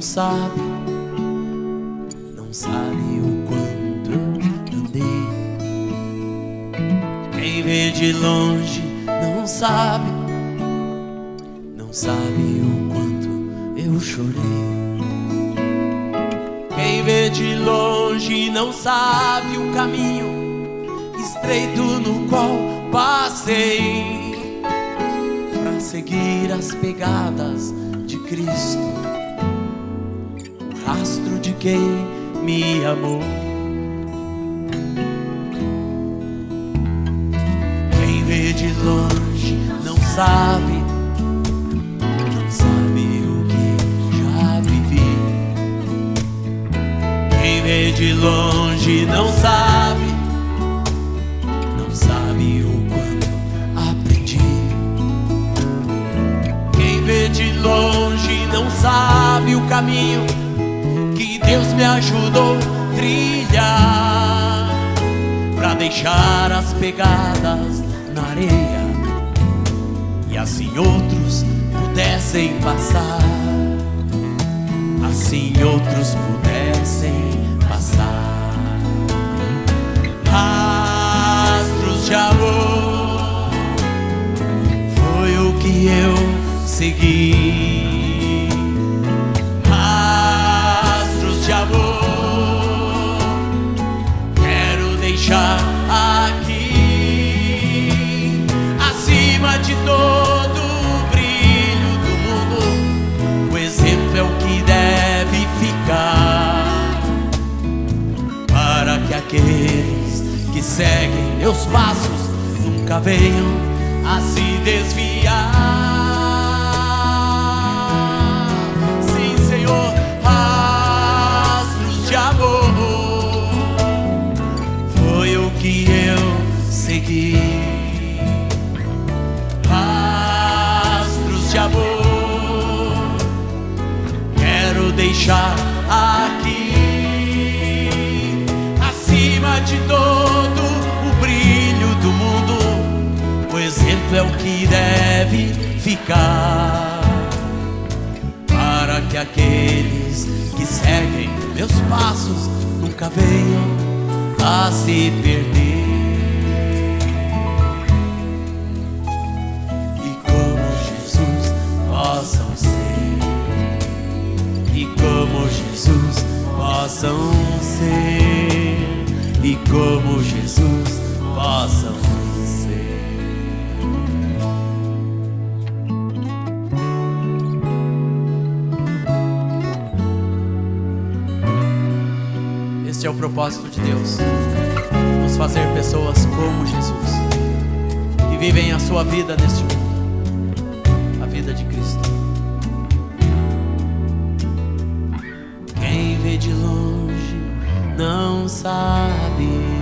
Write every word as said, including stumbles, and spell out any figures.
sabe, não sabe o quanto eu andei. Quem vê de longe não sabe, não sabe o quanto eu chorei. Quem vê de longe não sabe o caminho estreito no qual passei pra seguir as pegadas de Cristo, o rastro de quem me amou. Quem vê de longe não sabe, não sabe o que já vivi. Quem vê de longe não sabe, não sabe o quanto aprendi. Quem vê de longe não sabe o caminho que Deus me ajudou a trilhar pra deixar as pegadas na areia e assim outros pudessem passar, assim outros pudessem passar. Rastros de amor foi o que eu segui. Rastros de amor quero deixar aqui, acima de todo o brilho do mundo. O exemplo é o que deve ficar, para que aqueles que seguem meus passos nunca venham a se desviar. Sim, Senhor, rastros de amor foi o que eu segui. Rastros de amor quero deixar aqui, acima de todo o brilho do mundo. O exemplo é o que deve ficar, para que aqueles que seguem meus passos nunca venham a se perder. E como Jesus possam ser, e como Jesus possam ser, e como Jesus possam ser. Este é o propósito de Deus, nos fazer pessoas como Jesus, que vivem a sua vida neste mundo, a vida de Cristo. Quem vê de longe não sabe,